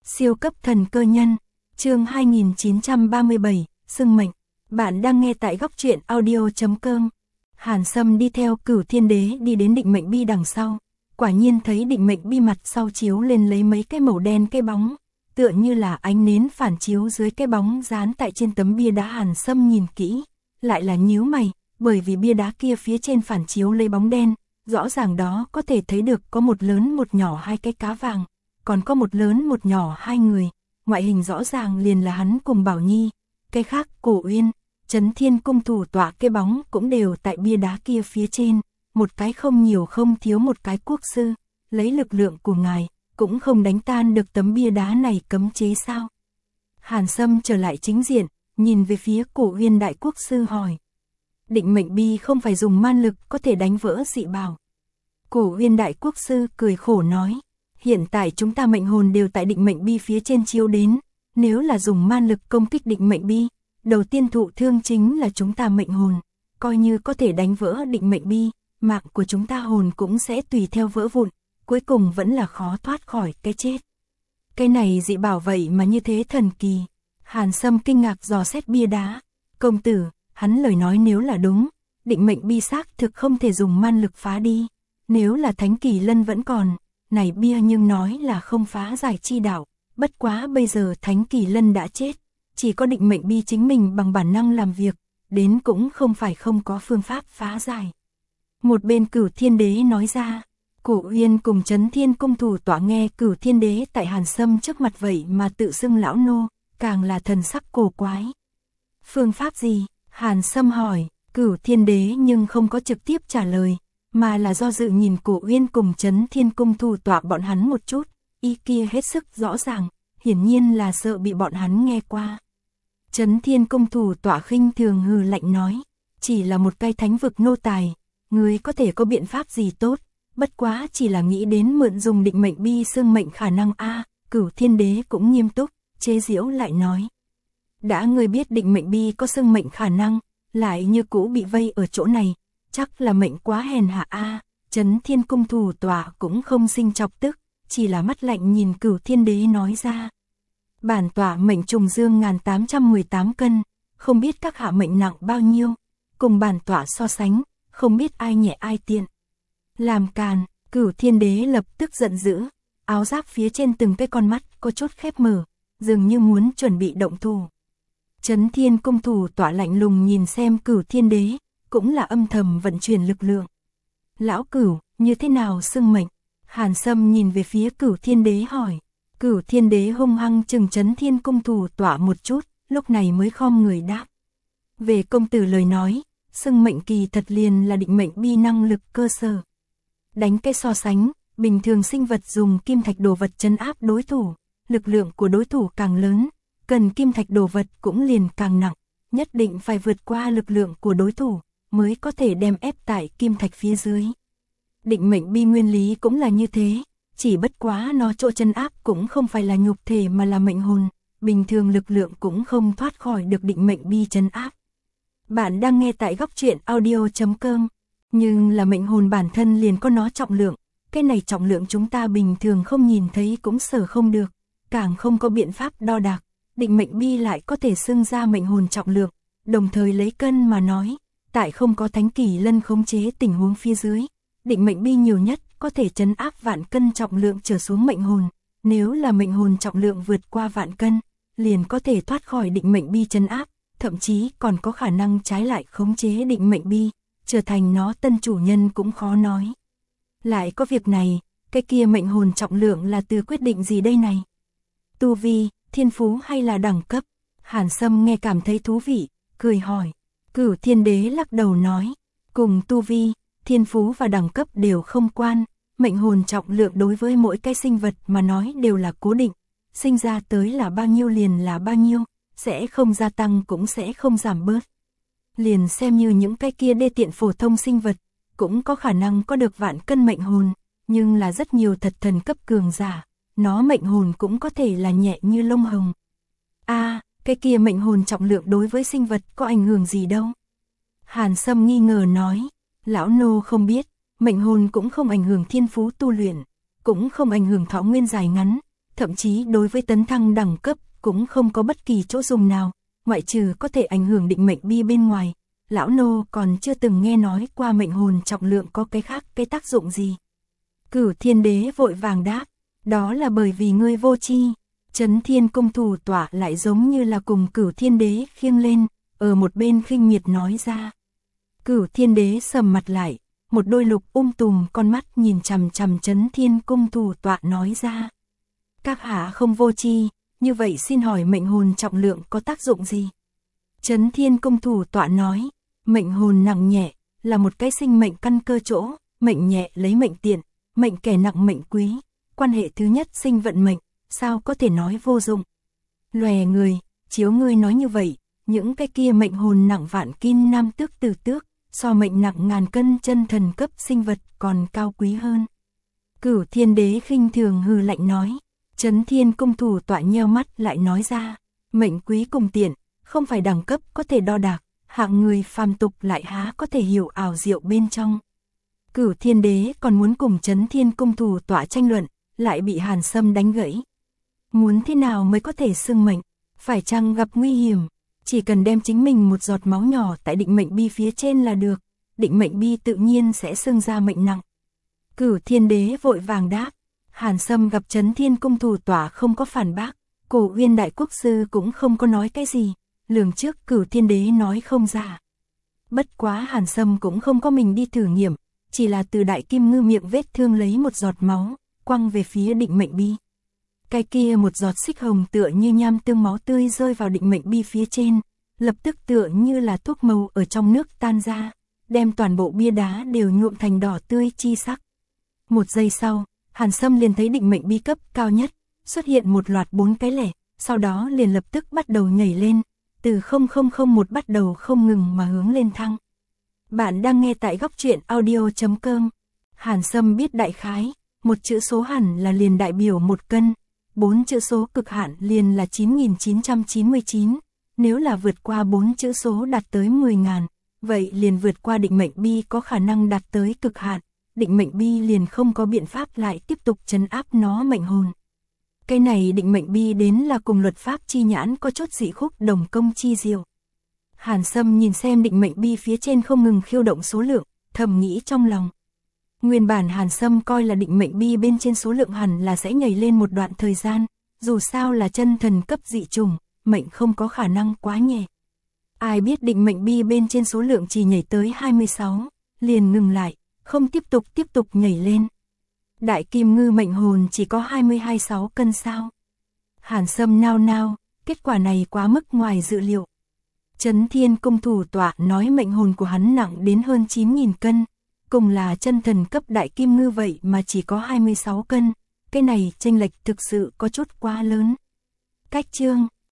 Siêu cấp thần cơ nhân, chương 2937, xưng mệnh. Bạn đang nghe tại góc truyện audio.com. Hàn Sâm đi theo Cửu Thiên Đế đi đến định mệnh bi đằng sau. Quả nhiên thấy định mệnh bi mặt sau chiếu lên lấy mấy cái màu đen cái bóng, tựa như là ánh nến phản chiếu dưới cái bóng dán tại trên tấm bia đá. Hàn Sâm nhìn kỹ, lại là nhíu mày, bởi vì bia đá kia phía trên phản chiếu lấy bóng đen, rõ ràng đó có thể thấy được có một lớn một nhỏ hai cái cá vàng, còn có một lớn một nhỏ hai người, ngoại hình rõ ràng liền là hắn cùng Bảo Nhi. Cái khác Cổ Uyên, Chấn Thiên cung thủ tọa cái bóng cũng đều tại bia đá kia phía trên, một cái không nhiều không thiếu một cái quốc sư, lấy lực lượng của ngài, cũng không đánh tan được tấm bia đá này cấm chế sao? Hàn Sâm trở lại chính diện, nhìn về phía Cổ Uyên đại quốc sư hỏi. Định mệnh bi không phải dùng man lực có thể đánh vỡ dị bảo. Cổ Uyên đại quốc sư cười khổ nói, hiện tại chúng ta mệnh hồn đều tại định mệnh bi phía trên chiếu đến, nếu là dùng man lực công kích định mệnh bi, đầu tiên thụ thương chính là chúng ta mệnh hồn, coi như có thể đánh vỡ định mệnh bi, mạng của chúng ta hồn cũng sẽ tùy theo vỡ vụn, cuối cùng vẫn là khó thoát khỏi cái chết. Cái này dị bảo vậy mà như thế thần kỳ. Hàn Sâm kinh ngạc dò xét bia đá. Công tử, hắn lời nói nếu là đúng, định mệnh bi xác thực không thể dùng man lực phá đi. Nếu là Thánh Kỳ Lân vẫn còn, này bia nhưng nói là không phá giải chi đạo. Bất quá bây giờ Thánh Kỳ Lân đã chết, chỉ có định mệnh bi chính mình bằng bản năng làm việc, đến cũng không phải không có phương pháp phá giải. Một bên Cửu Thiên Đế nói ra. Cổ Uyên cùng Chấn Thiên cung thủ tọa nghe Cửu Thiên Đế tại Hàn Sâm trước mặt vậy mà tự xưng lão nô, càng là thần sắc cổ quái. Phương pháp gì? Hàn Sâm hỏi. Cửu Thiên Đế nhưng không có trực tiếp trả lời, mà là do dự nhìn Cổ Uyên cùng Chấn Thiên cung thủ tọa bọn hắn một chút, ý kia hết sức rõ ràng, hiển nhiên là sợ bị bọn hắn nghe qua. Chấn Thiên cung thủ tọa khinh thường hừ lạnh nói, chỉ là một cái thánh vực nô tài, ngươi có thể có biện pháp gì tốt? Bất quá chỉ là nghĩ đến mượn dùng định mệnh bi xương mệnh khả năng a. Cửu Thiên Đế cũng nghiêm túc, chế giễu lại nói. Đã ngươi biết định mệnh bi có xương mệnh khả năng, lại như cũ bị vây ở chỗ này, chắc là mệnh quá hèn hạ a. Chấn Thiên cung thủ tọa cũng không sinh chọc tức, chỉ là mắt lạnh nhìn Cửu Thiên Đế nói ra. Bản tọa mệnh trùng dương 1818 cân, không biết các hạ mệnh nặng bao nhiêu, cùng bản tọa so sánh, không biết ai nhẹ ai tiện. Làm càn, Cửu Thiên Đế lập tức giận dữ, áo giáp phía trên từng cái con mắt có chút khép mở, dường như muốn chuẩn bị động thủ. Chấn Thiên cung thủ tọa lạnh lùng nhìn xem Cửu Thiên Đế, cũng là âm thầm vận chuyển lực lượng. Lão Cửu, như thế nào xưng mệnh? Hàn Sâm nhìn về phía Cửu Thiên Đế hỏi. Cửu Thiên Đế hung hăng chừng Chấn Thiên cung thủ tọa một chút, lúc này mới khom người đáp. Về công tử lời nói, xưng mệnh kỳ thật liền là định mệnh bi năng lực cơ sở. Đánh cái so sánh, bình thường sinh vật dùng kim thạch đồ vật trấn áp đối thủ, lực lượng của đối thủ càng lớn, cần kim thạch đồ vật cũng liền càng nặng, nhất định phải vượt qua lực lượng của đối thủ, mới có thể đem ép tại kim thạch phía dưới. Định mệnh bi nguyên lý cũng là như thế, chỉ bất quá nó chỗ trấn áp cũng không phải là nhục thể mà là mệnh hồn, bình thường lực lượng cũng không thoát khỏi được định mệnh bi trấn áp. Bạn đang nghe tại góc truyện audio.com. Nhưng là mệnh hồn bản thân liền có nó trọng lượng, cái này trọng lượng chúng ta bình thường không nhìn thấy cũng sở không được, càng không có biện pháp đo đạc, định mệnh bi lại có thể xưng ra mệnh hồn trọng lượng, đồng thời lấy cân mà nói, tại không có Thánh Kỳ Lân khống chế tình huống phía dưới, định mệnh bi nhiều nhất có thể trấn áp vạn cân trọng lượng trở xuống mệnh hồn, nếu là mệnh hồn trọng lượng vượt qua vạn cân, liền có thể thoát khỏi định mệnh bi trấn áp, thậm chí còn có khả năng trái lại khống chế định mệnh bi, trở thành nó tân chủ nhân cũng khó nói. Lại có việc này, cái kia mệnh hồn trọng lượng là từ quyết định gì đây này? Tu vi, thiên phú hay là đẳng cấp? Hàn Sâm nghe cảm thấy thú vị, cười hỏi. Cửu Thiên Đế lắc đầu nói, cùng tu vi, thiên phú và đẳng cấp đều không quan, mệnh hồn trọng lượng đối với mỗi cái sinh vật mà nói đều là cố định, sinh ra tới là bao nhiêu liền là bao nhiêu, sẽ không gia tăng cũng sẽ không giảm bớt. Liền xem như những cái kia đê tiện phổ thông sinh vật, cũng có khả năng có được vạn cân mệnh hồn, nhưng là rất nhiều thật thần cấp cường giả, nó mệnh hồn cũng có thể là nhẹ như lông hồng. Cái kia mệnh hồn trọng lượng đối với sinh vật có ảnh hưởng gì đâu? Hàn Sâm nghi ngờ nói, lão nô không biết, mệnh hồn cũng không ảnh hưởng thiên phú tu luyện, cũng không ảnh hưởng thọ nguyên dài ngắn, thậm chí đối với tấn thăng đẳng cấp cũng không có bất kỳ chỗ dùng nào, ngoại trừ có thể ảnh hưởng định mệnh bi bên ngoài. Lão nô còn chưa từng nghe nói qua mệnh hồn trọng lượng có cái khác cái tác dụng gì. Cửu Thiên Đế vội vàng đáp, đó là bởi vì ngươi vô tri. Chấn Thiên Cung thủ tọa lại giống như là cùng Cửu Thiên Đế khiêng lên, ở một bên khinh miệt nói ra. Cửu Thiên Đế sầm mặt lại, một đôi lục tùm con mắt nhìn chằm chằm Chấn Thiên Cung thủ tọa nói ra. Các hạ không vô tri, như vậy xin hỏi mệnh hồn trọng lượng có tác dụng gì? Chấn Thiên Cung thủ tọa nói, mệnh hồn nặng nhẹ là một cái sinh mệnh căn cơ chỗ, mệnh nhẹ lấy mệnh tiện, mệnh kẻ nặng mệnh quý, quan hệ thứ nhất sinh vận mệnh, sao có thể nói vô dụng. Lòe người, chiếu ngươi nói như vậy, những cái kia mệnh hồn nặng vạn kim nam tước tử tước, so mệnh nặng ngàn cân chân thần cấp sinh vật còn cao quý hơn. Cửu Thiên Đế khinh thường hừ lạnh nói. Chấn Thiên Cung thủ tọa nheo mắt lại nói ra, mệnh quý cùng tiện, không phải đẳng cấp có thể đo đạc, hạng người phàm tục lại há có thể hiểu ảo diệu bên trong. Cửu Thiên Đế còn muốn cùng Chấn Thiên Cung thủ tọa tranh luận, lại bị Hàn Sâm đánh gãy. Muốn thế nào mới có thể xưng mệnh, phải chăng gặp nguy hiểm, chỉ cần đem chính mình một giọt máu nhỏ tại định mệnh bi phía trên là được, định mệnh bi tự nhiên sẽ xưng ra mệnh nặng. Cửu Thiên Đế vội vàng đáp. Hàn Sâm gặp Chấn Thiên Cung thủ tọa không có phản bác, Cổ Uyên Đại Quốc Sư cũng không có nói cái gì, lường trước Cửu Thiên Đế nói không ra. Bất quá Hàn Sâm cũng không có mình đi thử nghiệm, chỉ là từ Đại Kim Ngư miệng vết thương lấy một giọt máu, quăng về phía định mệnh bi. Cái kia một giọt xích hồng tựa như nham tương máu tươi rơi vào định mệnh bi phía trên, lập tức tựa như là thuốc màu ở trong nước tan ra, đem toàn bộ bia đá đều nhuộm thành đỏ tươi chi sắc. Một giây sau, Hàn Sâm liền thấy định mệnh bi cấp cao nhất, xuất hiện một loạt 4 cái lẻ, sau đó liền lập tức bắt đầu nhảy lên, từ 0001 bắt đầu không ngừng mà hướng lên thăng. Bạn đang nghe tại góc truyện audio.com. Hàn Sâm biết đại khái, một chữ số hẳn là liền đại biểu 1 cân, 4 chữ số cực hạn liền là 9999, nếu là vượt qua 4 chữ số đạt tới 10.000, vậy liền vượt qua định mệnh bi có khả năng đạt tới cực hạn. Định mệnh bi liền không có biện pháp lại tiếp tục trấn áp nó mệnh hồn. Cái này định mệnh bi đến là cùng luật pháp chi nhãn có chút dị khúc đồng công chi diệu. Hàn Sâm nhìn xem định mệnh bi phía trên không ngừng khiêu động số lượng, thầm nghĩ trong lòng. Nguyên bản Hàn Sâm coi là định mệnh bi bên trên số lượng hẳn là sẽ nhảy lên một đoạn thời gian, dù sao là chân thần cấp dị trùng, mệnh không có khả năng quá nhẹ. Ai biết định mệnh bi bên trên số lượng chỉ nhảy tới 26, liền ngừng lại. Không tiếp tục nhảy lên. Đại Kim Ngư mệnh hồn chỉ có 26 cân sao. Hàn Sâm nao nao, kết quả này quá mức ngoài dự liệu. Chấn Thiên Cung thủ tọa nói mệnh hồn của hắn nặng đến hơn 9.000 cân, cùng là chân thần cấp Đại Kim Ngư vậy mà chỉ có 26 cân, cái này chênh lệch thực sự có chút quá lớn. Cách chương